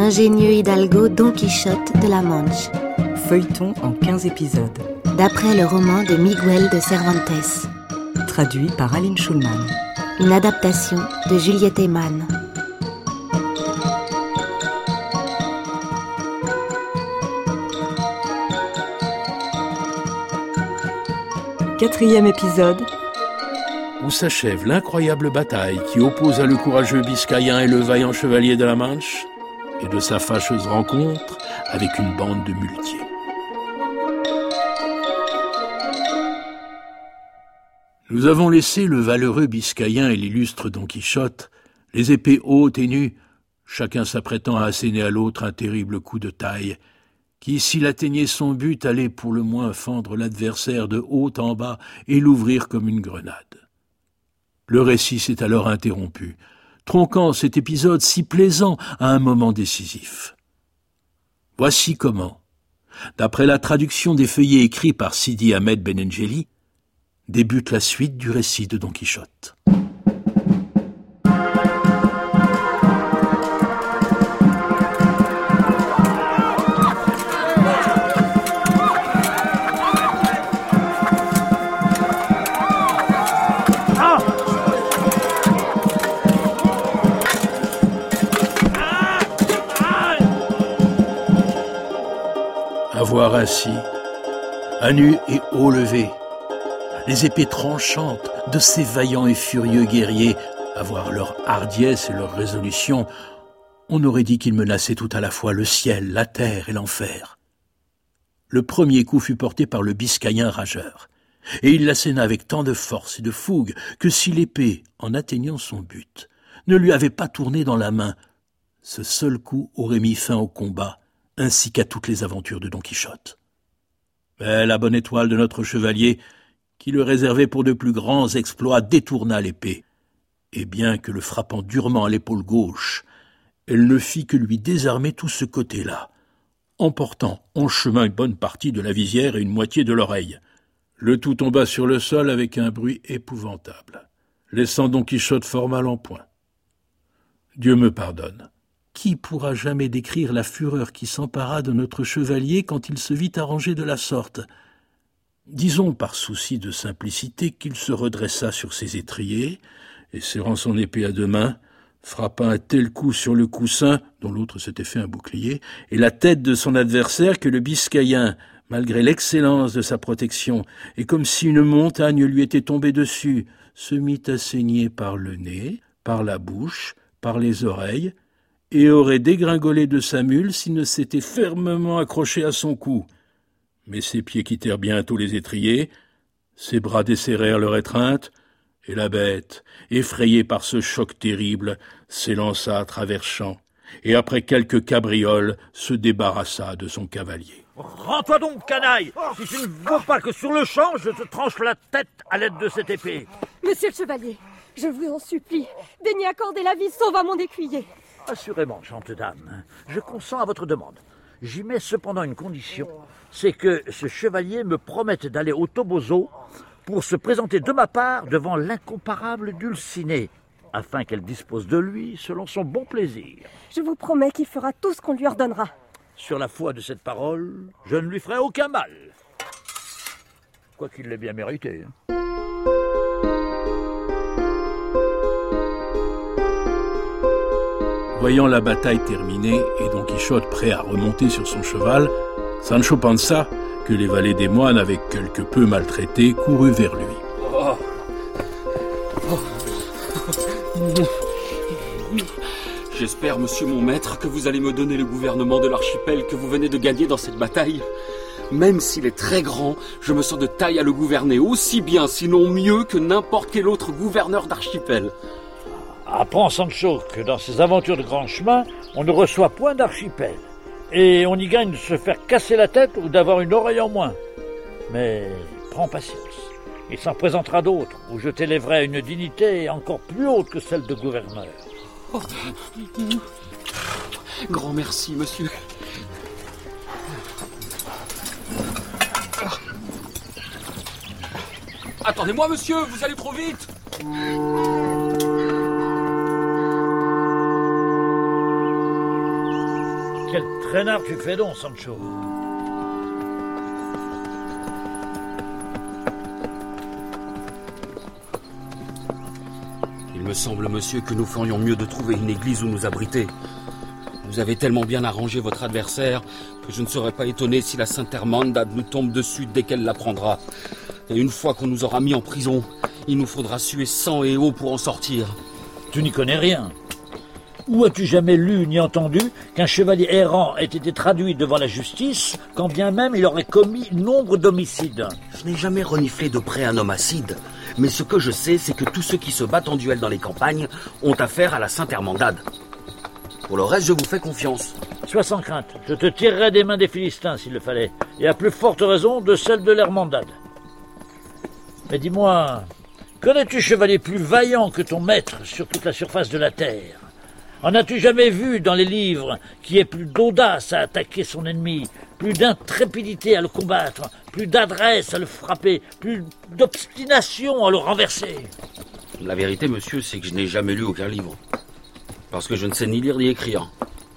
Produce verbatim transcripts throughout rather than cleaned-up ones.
l'ingénieux hidalgo Don Quichotte de la Manche. Feuilleton en quinze épisodes. D'après le roman de Miguel de Cervantes. Traduit par Aline Schulman. Une adaptation de Juliette Eman. Quatrième épisode. Où s'achève l'incroyable bataille qui opposa le courageux Biscayen et le vaillant chevalier de la Manche, et de sa fâcheuse rencontre avec une bande de muletiers. Nous avons laissé le valeureux Biscayen et l'illustre Don Quichotte, les épées hautes et nues, chacun s'apprêtant à asséner à l'autre un terrible coup de taille, qui, s'il atteignait son but, allait pour le moins fendre l'adversaire de haut en bas et l'ouvrir comme une grenade. Le récit s'est alors interrompu, tronquant cet épisode si plaisant à un moment décisif. Voici comment, d'après la traduction des feuillets écrits par Sidi Ahmed Benengeli, débute la suite du récit de Don Quichotte. À voir ainsi, à nu et haut levé, les épées tranchantes de ces vaillants et furieux guerriers, à voir leur hardiesse et leur résolution, on aurait dit qu'ils menaçaient tout à la fois le ciel, la terre et l'enfer. Le premier coup fut porté par le Biscayen rageur, et il l'asséna avec tant de force et de fougue que si l'épée, en atteignant son but, ne lui avait pas tourné dans la main, ce seul coup aurait mis fin au combat, ainsi qu'à toutes les aventures de Don Quichotte. Mais la bonne étoile de notre chevalier, qui le réservait pour de plus grands exploits, détourna l'épée, et bien que le frappant durement à l'épaule gauche, elle ne fit que lui désarmer tout ce côté-là, emportant en chemin une bonne partie de la visière et une moitié de l'oreille. Le tout tomba sur le sol avec un bruit épouvantable, laissant Don Quichotte fort mal en point. Dieu me pardonne. Qui pourra jamais décrire la fureur qui s'empara de notre chevalier quand il se vit arrangé de la sorte ? Disons par souci de simplicité qu'il se redressa sur ses étriers, et serrant son épée à deux mains, frappa un tel coup sur le coussin, dont l'autre s'était fait un bouclier, et la tête de son adversaire que le Biscayen, malgré l'excellence de sa protection, et comme si une montagne lui était tombée dessus, se mit à saigner par le nez, par la bouche, par les oreilles, et aurait dégringolé de sa mule s'il ne s'était fermement accroché à son cou. Mais ses pieds quittèrent bientôt les étriers, ses bras desserrèrent leur étreinte, et la bête, effrayée par ce choc terrible, s'élança à travers champs, et après quelques cabrioles, se débarrassa de son cavalier. « Rends-toi donc, canaille! Si tu ne veux pas que sur le champ, je te tranche la tête à l'aide de cette épée !» Monsieur le chevalier, je vous en supplie, daignez accorder la vie sauve à mon écuyer. Assurément, chante dame, je consens à votre demande. J'y mets cependant une condition, c'est que ce chevalier me promette d'aller au Toboso pour se présenter de ma part devant l'incomparable Dulcinée, afin qu'elle dispose de lui selon son bon plaisir. Je vous promets qu'il fera tout ce qu'on lui ordonnera. Sur la foi de cette parole, je ne lui ferai aucun mal. Quoiqu'il l'ait bien mérité. Hein. Voyant la bataille terminée et Don Quichotte prêt à remonter sur son cheval, Sancho Panza, que les valets des moines avaient quelque peu maltraité, courut vers lui. Oh. Oh. J'espère, monsieur mon maître, que vous allez me donner le gouvernement de l'archipel que vous venez de gagner dans cette bataille. Même s'il est très grand, je me sens de taille à le gouverner aussi bien, sinon mieux, que n'importe quel autre gouverneur d'archipel. Apprends, Sancho, que dans ces aventures de grand chemin, on ne reçoit point d'archipel. Et on y gagne de se faire casser la tête ou d'avoir une oreille en moins. Mais prends patience. Il s'en présentera d'autres, où je t'élèverai à une dignité encore plus haute que celle de gouverneur. Oh. Grand merci, monsieur. Attendez-moi, monsieur, vous allez trop vite. Traînard, tu fais donc, Sancho. Il me semble, monsieur, que nous ferions mieux de trouver une église où nous abriter. Vous avez tellement bien arrangé votre adversaire que je ne serais pas étonné si la Sainte Hermandad nous tombe dessus dès qu'elle l'apprendra. Et une fois qu'on nous aura mis en prison, il nous faudra suer sang et eau pour en sortir. Tu n'y connais rien. Où as-tu jamais lu ni entendu qu'un chevalier errant ait été traduit devant la justice, quand bien même il aurait commis nombre d'homicides? Je n'ai jamais reniflé de près un homme acide, mais ce que je sais, c'est que tous ceux qui se battent en duel dans les campagnes ont affaire à la Sainte Hermandad. Pour le reste, je vous fais confiance. Sois sans crainte, je te tirerai des mains des Philistins s'il le fallait, et à plus forte raison de celles de l'Hermandad. Mais dis-moi, connais-tu chevalier plus vaillant que ton maître sur toute la surface de la terre? En as-tu jamais vu dans les livres qui ait plus d'audace à attaquer son ennemi, plus d'intrépidité à le combattre, plus d'adresse à le frapper, plus d'obstination à le renverser? La vérité, monsieur, c'est que je n'ai jamais lu aucun livre. Parce que je ne sais ni lire ni écrire.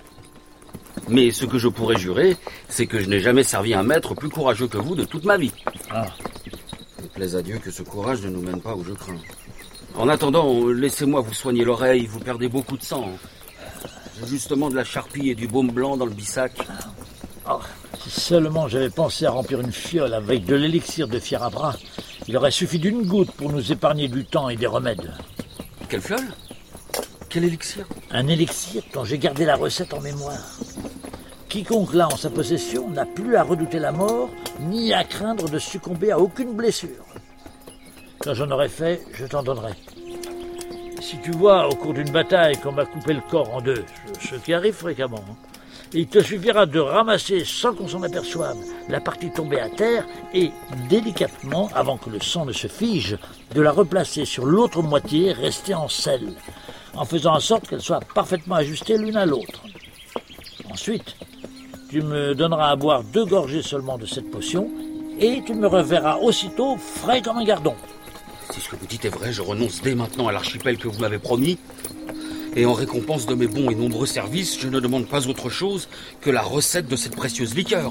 Mais ce que je pourrais jurer, c'est que je n'ai jamais servi un maître plus courageux que vous de toute ma vie. Ah. Il plaise à Dieu que ce courage ne nous mène pas où je crains. En attendant, laissez-moi vous soigner l'oreille, vous perdez beaucoup de sang. J'ai justement de la charpie et du baume blanc dans le bissac. Oh, si seulement j'avais pensé à remplir une fiole avec de l'élixir de fier à bras, il aurait suffi d'une goutte pour nous épargner du temps et des remèdes. Quelle fiole? Quel élixir? Un élixir dont j'ai gardé la recette en mémoire. Quiconque l'a en sa possession n'a plus à redouter la mort, ni à craindre de succomber à aucune blessure. Quand j'en aurai fait, je t'en donnerai. Si tu vois, au cours d'une bataille, qu'on m'a coupé le corps en deux, ce qui arrive fréquemment, hein, il te suffira de ramasser, sans qu'on s'en aperçoive, la partie tombée à terre et, délicatement, avant que le sang ne se fige, de la replacer sur l'autre moitié restée en selle, en faisant en sorte qu'elle soit parfaitement ajustée l'une à l'autre. Ensuite, tu me donneras à boire deux gorgées seulement de cette potion, et tu me reverras aussitôt frais comme un gardon. Si ce que vous dites est vrai, je renonce dès maintenant à l'archipel que vous m'avez promis. Et en récompense de mes bons et nombreux services, je ne demande pas autre chose que la recette de cette précieuse liqueur.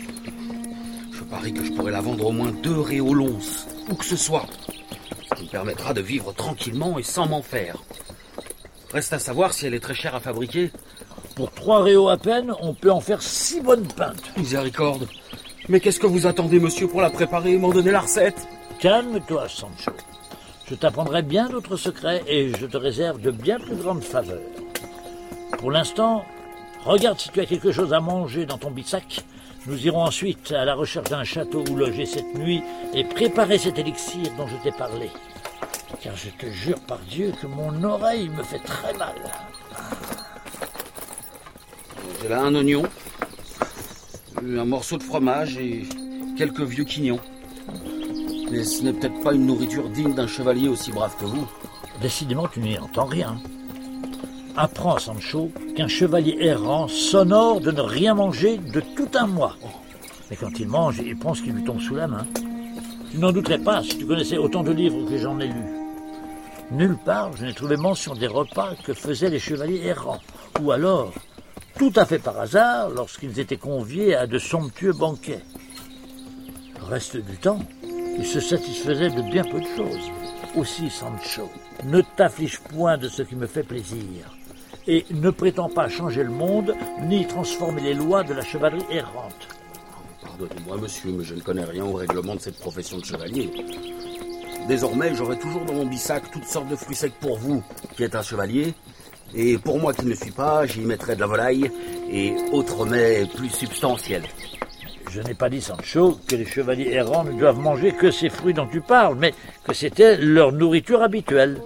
Je parie que je pourrais la vendre au moins deux réaux l'once, où que ce soit. Ce qui me permettra de vivre tranquillement et sans m'en faire. Reste à savoir si elle est très chère à fabriquer. Pour trois réaux à peine, on peut en faire six bonnes pintes. Miséricorde. Mais qu'est-ce que vous attendez, monsieur, pour la préparer et m'en donner la recette? Calme-toi, Sancho. Je t'apprendrai bien d'autres secrets et je te réserve de bien plus grandes faveurs. Pour l'instant, regarde si tu as quelque chose à manger dans ton bissac. Nous irons ensuite à la recherche d'un château où loger cette nuit et préparer cet élixir dont je t'ai parlé. Car je te jure par Dieu que mon oreille me fait très mal. J'ai là un oignon, un morceau de fromage et quelques vieux quignons. Mais ce n'est peut-être pas une nourriture digne d'un chevalier aussi brave que vous. Décidément, tu n'y entends rien. Apprends, Sancho, qu'un chevalier errant s'honore de ne rien manger de tout un mois. Mais quand il mange, il prend ce qui lui tombe sous la main. Tu n'en douterais pas si tu connaissais autant de livres que j'en ai lus. Nulle part, je n'ai trouvé mention des repas que faisaient les chevaliers errants. Ou alors, tout à fait par hasard, lorsqu'ils étaient conviés à de somptueux banquets. Le reste du temps, ils se satisfaisaient de bien peu de choses. Aussi, Sancho, ne t'afflige point de ce qui me fait plaisir. Et ne prétends pas changer le monde, ni transformer les lois de la chevalerie errante. Pardonnez-moi, monsieur, mais je ne connais rien au règlement de cette profession de chevalier. Désormais, j'aurai toujours dans mon bissac toutes sortes de fruits secs pour vous, qui êtes un chevalier. Et pour moi qui ne le suis pas, j'y mettrai de la volaille et autres mets plus substantiels. Je n'ai pas dit, Sancho, que les chevaliers errants ne doivent manger que ces fruits dont tu parles, mais que c'était leur nourriture habituelle.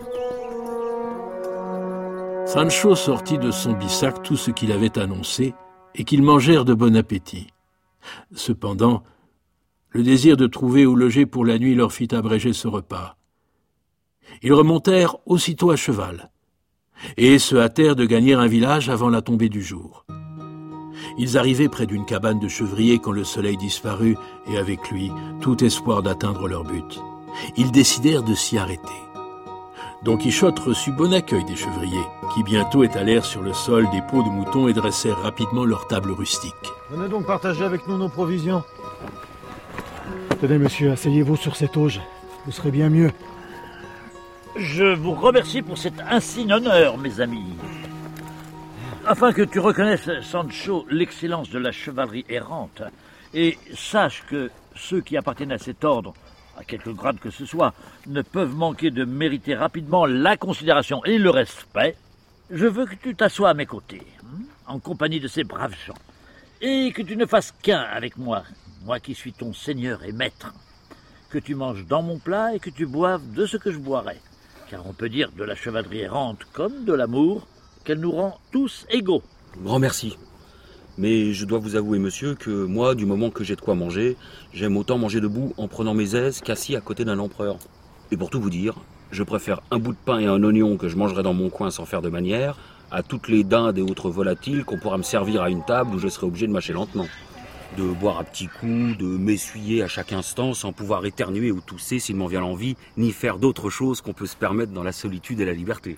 Sancho sortit de son bissac tout ce qu'il avait annoncé et qu'ils mangèrent de bon appétit. Cependant, le désir de trouver où loger pour la nuit leur fit abréger ce repas. Ils remontèrent aussitôt à cheval et se hâtèrent de gagner un village avant la tombée du jour. Ils arrivaient près d'une cabane de chevriers quand le soleil disparut et avec lui tout espoir d'atteindre leur but. Ils décidèrent de s'y arrêter. Don Quichotte reçut bon accueil des chevriers, qui bientôt étalèrent sur le sol des peaux de moutons et dressèrent rapidement leur table rustique. Venez donc partager avec nous nos provisions. Tenez, monsieur, asseyez-vous sur cette auge. Vous serez bien mieux. Je vous remercie pour cet insigne honneur, mes amis. Afin que tu reconnaisses, Sancho, l'excellence de la chevalerie errante, et sache que ceux qui appartiennent à cet ordre, à quelque grade que ce soit, ne peuvent manquer de mériter rapidement la considération et le respect, je veux que tu t'assoies à mes côtés, en compagnie de ces braves gens, et que tu ne fasses qu'un avec moi, moi qui suis ton seigneur et maître, que tu manges dans mon plat et que tu boives de ce que je boirai, car on peut dire de la chevalerie errante comme de l'amour qu'elle nous rend tous égaux. Grand merci. Mais je dois vous avouer, monsieur, que moi, du moment que j'ai de quoi manger, j'aime autant manger debout en prenant mes aises qu'assis à côté d'un empereur. Et pour tout vous dire, je préfère un bout de pain et un oignon que je mangerai dans mon coin sans faire de manière, à toutes les dindes et autres volatiles qu'on pourra me servir à une table où je serai obligé de mâcher lentement. De boire à petits coups, de m'essuyer à chaque instant sans pouvoir éternuer ou tousser s'il m'en vient l'envie, ni faire d'autres choses qu'on peut se permettre dans la solitude et la liberté.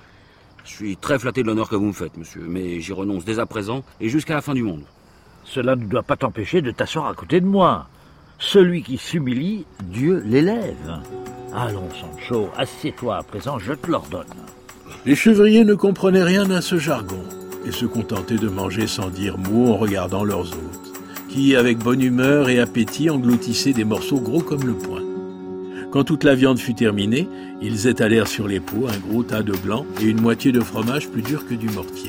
Je suis très flatté de l'honneur que vous me faites, monsieur, mais j'y renonce dès à présent et jusqu'à la fin du monde. Cela ne doit pas t'empêcher de t'asseoir à côté de moi. Celui qui s'humilie, Dieu l'élève. Allons, Sancho, assieds-toi à présent, je te l'ordonne. Les chevriers ne comprenaient rien à ce jargon et se contentaient de manger sans dire mot en regardant leurs hôtes, qui, avec bonne humeur et appétit, engloutissaient des morceaux gros comme le poing. Quand toute la viande fut terminée, ils étalèrent sur les pots un gros tas de blanc et une moitié de fromage plus dur que du mortier.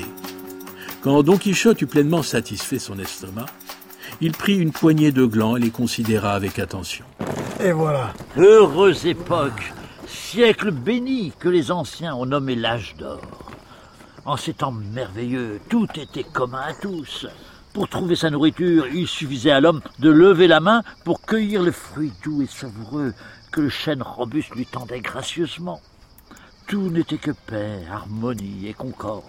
Quand Don Quichotte eut pleinement satisfait son estomac, il prit une poignée de glands et les considéra avec attention. Et voilà. Heureuse époque, siècle béni que les anciens ont nommé l'âge d'or. En ces temps merveilleux, tout était commun à tous. Pour trouver sa nourriture, il suffisait à l'homme de lever la main pour cueillir le fruit doux et savoureux que le chêne robuste lui tendait gracieusement. Tout n'était que paix, harmonie et concorde.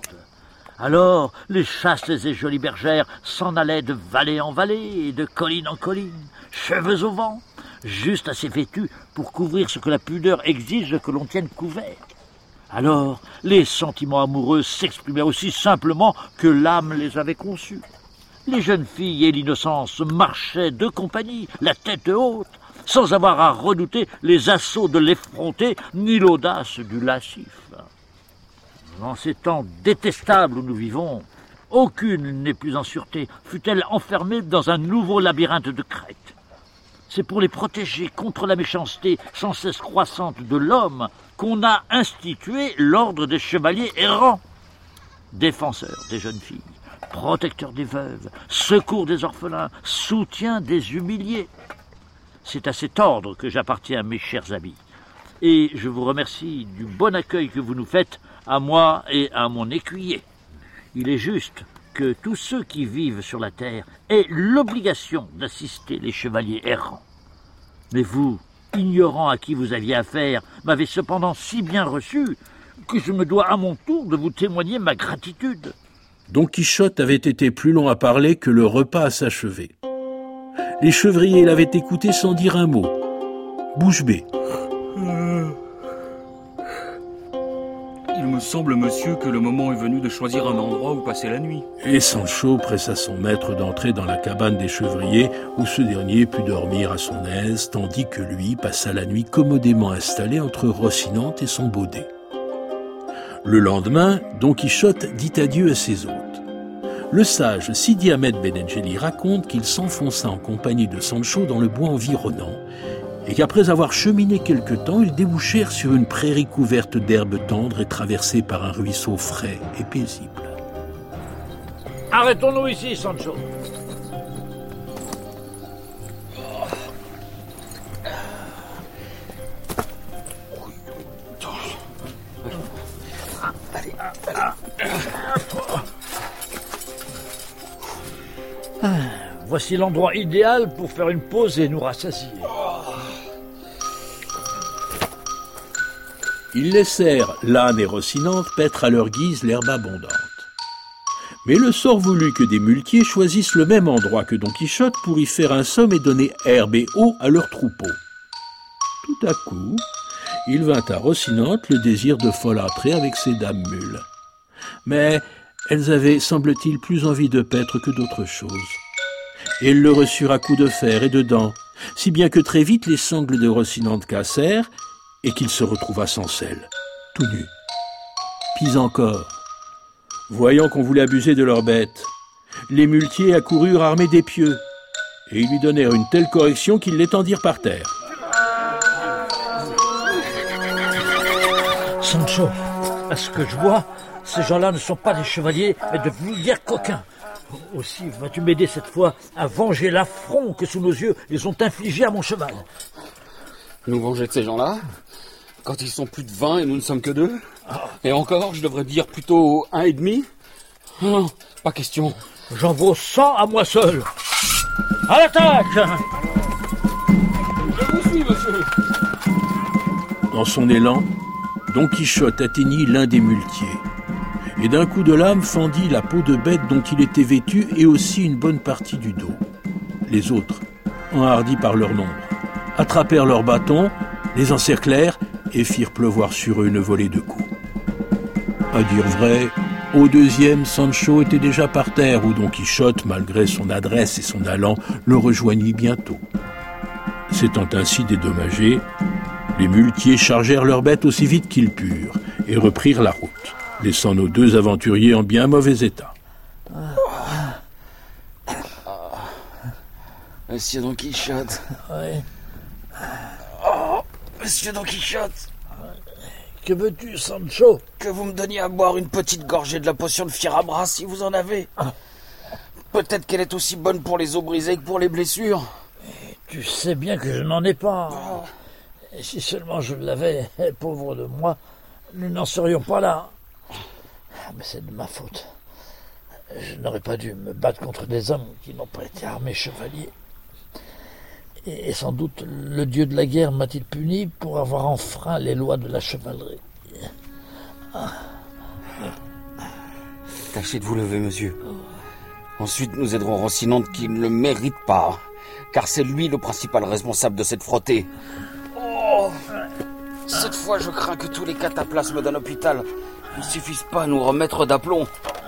Alors, les chastes et jolies bergères s'en allaient de vallée en vallée et de colline en colline, cheveux au vent, juste assez vêtues pour couvrir ce que la pudeur exige que l'on tienne couvert. Alors, les sentiments amoureux s'exprimaient aussi simplement que l'âme les avait conçus. Les jeunes filles et l'innocence marchaient de compagnie, la tête haute, sans avoir à redouter les assauts de l'effronté ni l'audace du lascif. En ces temps détestables où nous vivons, aucune n'est plus en sûreté, fût-elle enfermée dans un nouveau labyrinthe de crête. C'est pour les protéger contre la méchanceté sans cesse croissante de l'homme qu'on a institué l'ordre des chevaliers errants, défenseurs des jeunes filles, protecteurs des veuves, secours des orphelins, soutien des humiliés. C'est à cet ordre que j'appartiens, mes chers amis, et je vous remercie du bon accueil que vous nous faites à moi et à mon écuyer. Il est juste que tous ceux qui vivent sur la terre aient l'obligation d'assister les chevaliers errants. Mais vous, ignorant à qui vous aviez affaire, m'avez cependant si bien reçu que je me dois à mon tour de vous témoigner ma gratitude. Don Quichotte avait été plus long à parler que le repas à s'achever. Les chevriers l'avaient écouté sans dire un mot, bouche bée. Il me semble, monsieur, que le moment est venu de choisir un endroit où passer la nuit. Et Sancho pressa son maître d'entrer dans la cabane des chevriers, où ce dernier put dormir à son aise, tandis que lui passa la nuit commodément installé entre Rocinante et son baudet. Le lendemain, Don Quichotte dit adieu à ses hôtes. Le sage Sidi Ahmed Benengeli raconte qu'il s'enfonça en compagnie de Sancho dans le bois environnant, et qu'après avoir cheminé quelque temps, ils débouchèrent sur une prairie couverte d'herbes tendres et traversée par un ruisseau frais et paisible. Arrêtons-nous ici, Sancho. Ah, voici l'endroit idéal pour faire une pause et nous rassasier. Ils laissèrent l'âne et Rocinante paître à leur guise l'herbe abondante. Mais le sort voulut que des muletiers choisissent le même endroit que Don Quichotte pour y faire un somme et donner herbe et eau à leurs troupeaux. Tout à coup, il vint à Rocinante le désir de folâtrer avec ces dames mules. Mais elles avaient, semble-t-il, plus envie de paître que d'autre chose. Et elles le reçurent à coups de fer et de dents, si bien que très vite les sangles de Rocinante cassèrent et qu'il se retrouva sans selle, tout nu. Pis encore, voyant qu'on voulait abuser de leurs bêtes, les muletiers accoururent armés d'épieux, et ils lui donnèrent une telle correction qu'ils l'étendirent par terre. Sancho, à ce que je vois, ces gens-là ne sont pas des chevaliers, mais de vulgaires coquins. Aussi, vas-tu m'aider cette fois à venger l'affront que sous nos yeux ils ont infligé à mon cheval? Nous venger de ces gens-là? Quand ils sont plus de vingt et nous ne sommes que deux? Et encore, je devrais dire plutôt un et demi? Non, pas question. J'en vaux cent à moi seul. À l'attaque! Je vous suis, monsieur. Dans son élan, Don Quichotte atteignit l'un des muletiers, et d'un coup de lame fendit la peau de bête dont il était vêtu et aussi une bonne partie du dos. Les autres, enhardis par leur nombre, attrapèrent leurs bâtons, les encerclèrent et firent pleuvoir sur eux une volée de coups. À dire vrai, au deuxième, Sancho était déjà par terre où Don Quichotte, malgré son adresse et son allant, le rejoignit bientôt. S'étant ainsi dédommagés, les muletiers chargèrent leurs bêtes aussi vite qu'ils purent et reprirent la route, laissant nos deux aventuriers en bien mauvais état. Ah. Monsieur Don Quichotte. Ouais. Oh, Monsieur Don Quichotte. Que veux-tu, Sancho? Que vous me donniez à boire une petite gorgée de la potion de Fierabras, si vous en avez. Peut-être qu'elle est aussi bonne pour les os brisés que pour les blessures. Tu sais bien que je n'en ai pas. Et si seulement je l'avais, pauvre de moi, nous n'en serions pas là. Mais c'est de ma faute. Je n'aurais pas dû me battre contre des hommes qui n'ont pas été armés chevaliers. Et sans doute le dieu de la guerre m'a-t-il puni pour avoir enfreint les lois de la chevalerie. Ah. Tâchez de vous lever, monsieur. Ensuite, nous aiderons Rocinante qui ne le mérite pas, car c'est lui le principal responsable de cette frottée. Oh, cette fois, je crains que tous les cataplasmes d'un hôpital ne suffisent pas à nous remettre d'aplomb.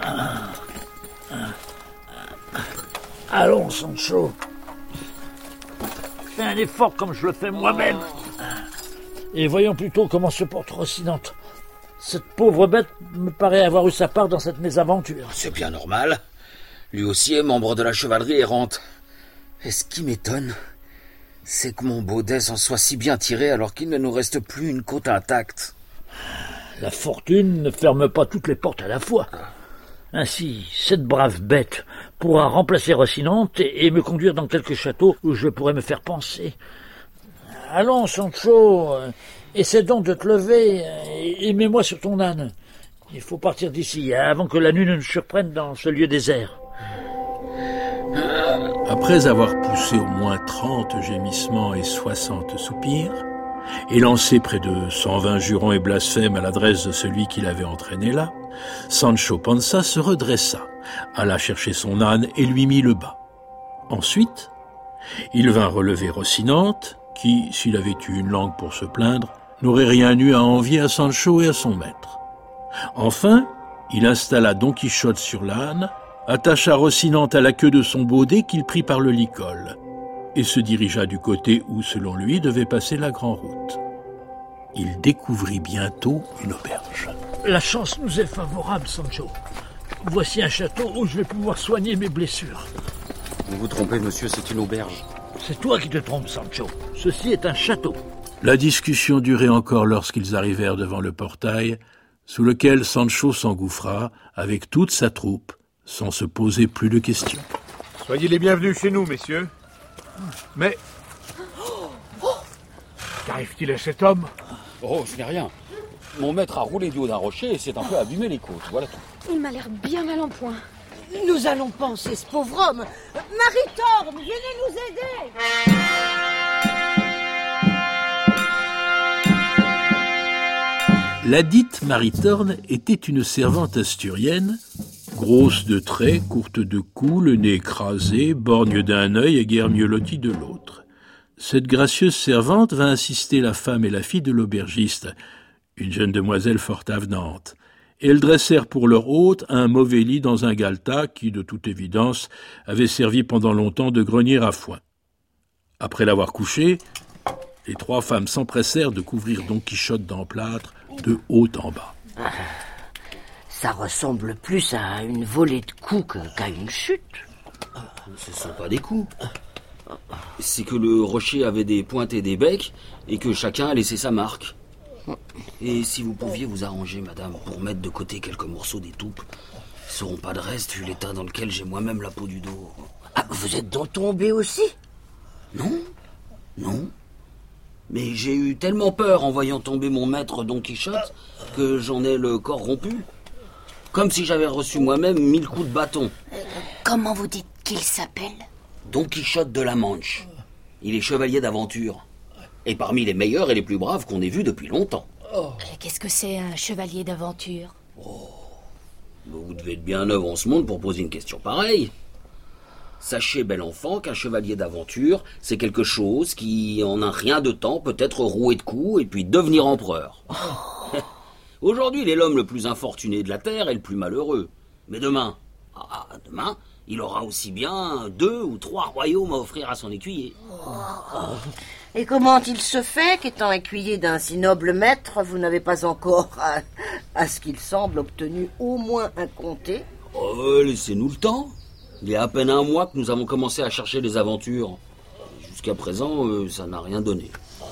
Allons, Sancho. Fais un effort comme je le fais moi-même. Et voyons plutôt comment se porte Rocinante. Cette pauvre bête me paraît avoir eu sa part dans cette mésaventure. C'est bien normal. Lui aussi est membre de la chevalerie errante. Et ce qui m'étonne, c'est que mon baudet s'en soit si bien tiré alors qu'il ne nous reste plus une côte intacte. La fortune ne ferme pas toutes les portes à la fois. Ainsi, cette brave bête pourra remplacer Rocinante et, et me conduire dans quelque château où je pourrais me faire penser. Allons, Sancho, essaie donc de te lever et, et mets-moi sur ton âne. Il faut partir d'ici avant que la nuit ne nous surprenne dans ce lieu désert. Après avoir poussé au moins trente gémissements et soixante soupirs, et lancé près de cent vingt jurons et blasphèmes à l'adresse de celui qui l'avait entraîné là, Sancho Panza se redressa, alla chercher son âne et lui mit le bas. Ensuite, il vint relever Rocinante, qui, s'il avait eu une langue pour se plaindre, n'aurait rien eu à envier à Sancho et à son maître. Enfin, il installa Don Quichotte sur l'âne, attacha Rocinante à la queue de son baudet qu'il prit par le licol, et se dirigea du côté où, selon lui, devait passer la grande route. Il découvrit bientôt une auberge. La chance nous est favorable, Sancho. Voici un château où je vais pouvoir soigner mes blessures. Vous vous trompez, monsieur, c'est une auberge. C'est toi qui te trompes, Sancho. Ceci est un château. La discussion durait encore lorsqu'ils arrivèrent devant le portail, sous lequel Sancho s'engouffra avec toute sa troupe, sans se poser plus de questions. Soyez les bienvenus chez nous, messieurs. Mais... qu'arrive-t-il à cet homme? Oh, ce n'est rien. Mon maître a roulé du haut d'un rocher et s'est un peu abîmé les côtes, voilà tout. Il m'a l'air bien mal en point. Nous allons panser ce pauvre homme. Maritorne, venez nous aider. La dite Maritorne était une servante asturienne, grosse de traits, courte de cou, le nez écrasé, borgne d'un œil et guère mieux lotie de l'autre. Cette gracieuse servante vint assister la femme et la fille de l'aubergiste, une jeune demoiselle fort avenante, et elles dressèrent pour leur hôte un mauvais lit dans un galetas qui, de toute évidence, avait servi pendant longtemps de grenier à foin. Après l'avoir couché, les trois femmes s'empressèrent de couvrir Don Quichotte d'emplâtre de haut en bas. Ah, ça ressemble plus à une volée de coups qu'à une chute. Ce ne sont pas des coups. C'est que le rocher avait des pointes et des becs et que chacun a laissé sa marque. Et si vous pouviez vous arranger, madame, pour mettre de côté quelques morceaux d'étoupe, ils ne seront pas de reste vu l'état dans lequel j'ai moi-même la peau du dos. Ah, vous êtes donc tombé aussi? Non, non. Mais j'ai eu tellement peur en voyant tomber mon maître Don Quichotte que j'en ai le corps rompu. Comme si j'avais reçu moi-même mille coups de bâton. Comment vous dites qu'il s'appelle? Don Quichotte de la Manche. Il est chevalier d'aventure. Et parmi les meilleurs et les plus braves qu'on ait vus depuis longtemps. Oh. Qu'est-ce que c'est un chevalier d'aventure? Oh. Vous devez être bien neuf en ce monde pour poser une question pareille. Sachez, bel enfant, qu'un chevalier d'aventure, c'est quelque chose qui, en un rien de temps, peut être roué de coups et puis devenir empereur. Oh. Aujourd'hui, il est l'homme le plus infortuné de la terre et le plus malheureux. Mais demain, ah, demain, il aura aussi bien deux ou trois royaumes à offrir à son écuyer. Oh. Et comment il se fait qu'étant écuyer d'un si noble maître, vous n'avez pas encore, à, à ce qu'il semble, obtenu au moins un comté? Oh, laissez-nous le temps. Il y a à peine un mois que nous avons commencé à chercher les aventures. Jusqu'à présent, euh, ça n'a rien donné.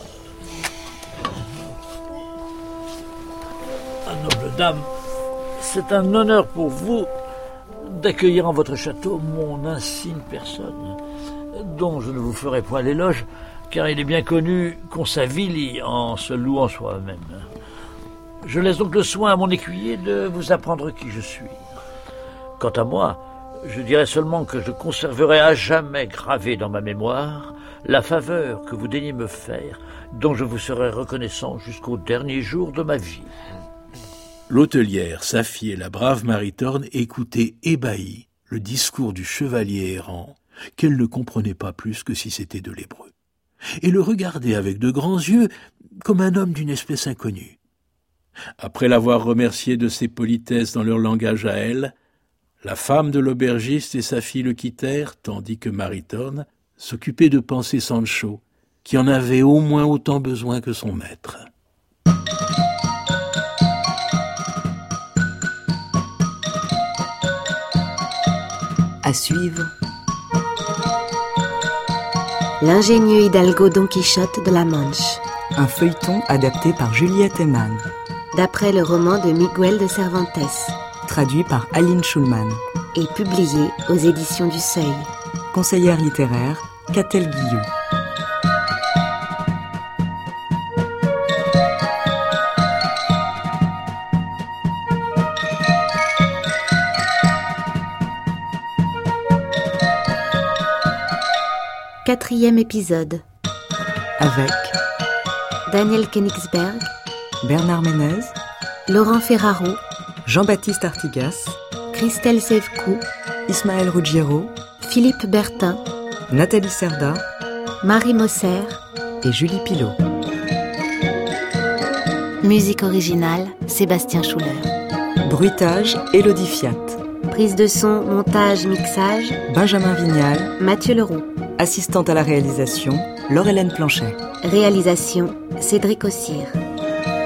Ah, noble dame, c'est un honneur pour vous d'accueillir en votre château mon insigne personne, dont je ne vous ferai point l'éloge, car il est bien connu qu'on s'avilit en se louant soi-même. Je laisse donc le soin à mon écuyer de vous apprendre qui je suis. Quant à moi, je dirais seulement que je conserverai à jamais gravé dans ma mémoire la faveur que vous daignez me faire, dont je vous serai reconnaissant jusqu'au dernier jour de ma vie. L'hôtelière, sa fille et la brave Maritorne écoutaient ébahies le discours du chevalier errant, qu'elle ne comprenait pas plus que si c'était de l'hébreu, et le regardaient avec de grands yeux comme un homme d'une espèce inconnue. Après l'avoir remercié de ses politesses dans leur langage à elle, la femme de l'aubergiste et sa fille le quittèrent, tandis que Maritorne s'occupait de panser Sancho, qui en avait au moins autant besoin que son maître. À suivre. L'ingénieux hidalgo Don Quichotte de la Manche. Un feuilleton adapté par Juliette Eman. D'après le roman de Miguel de Cervantes. Traduit par Aline Schulman. Et publié aux éditions du Seuil. Conseillère littéraire, Catel Guillou. Quatrième épisode. Avec Daniel Königsberg, Bernard Ménez, Laurent Ferraro, Jean-Baptiste Artigas, Christelle Sevcou, Ismaël Ruggiero, Philippe Bertin, Nathalie Cerda, Marie Mosser et Julie Pilot. Musique originale, Sébastien Schuller. Bruitage, Élodie Fiat. Prise de son, montage, mixage, Benjamin Vignal, Mathieu Leroux. Assistante à la réalisation, Laure-Hélène Planchet. Réalisation, Cédric Ossire.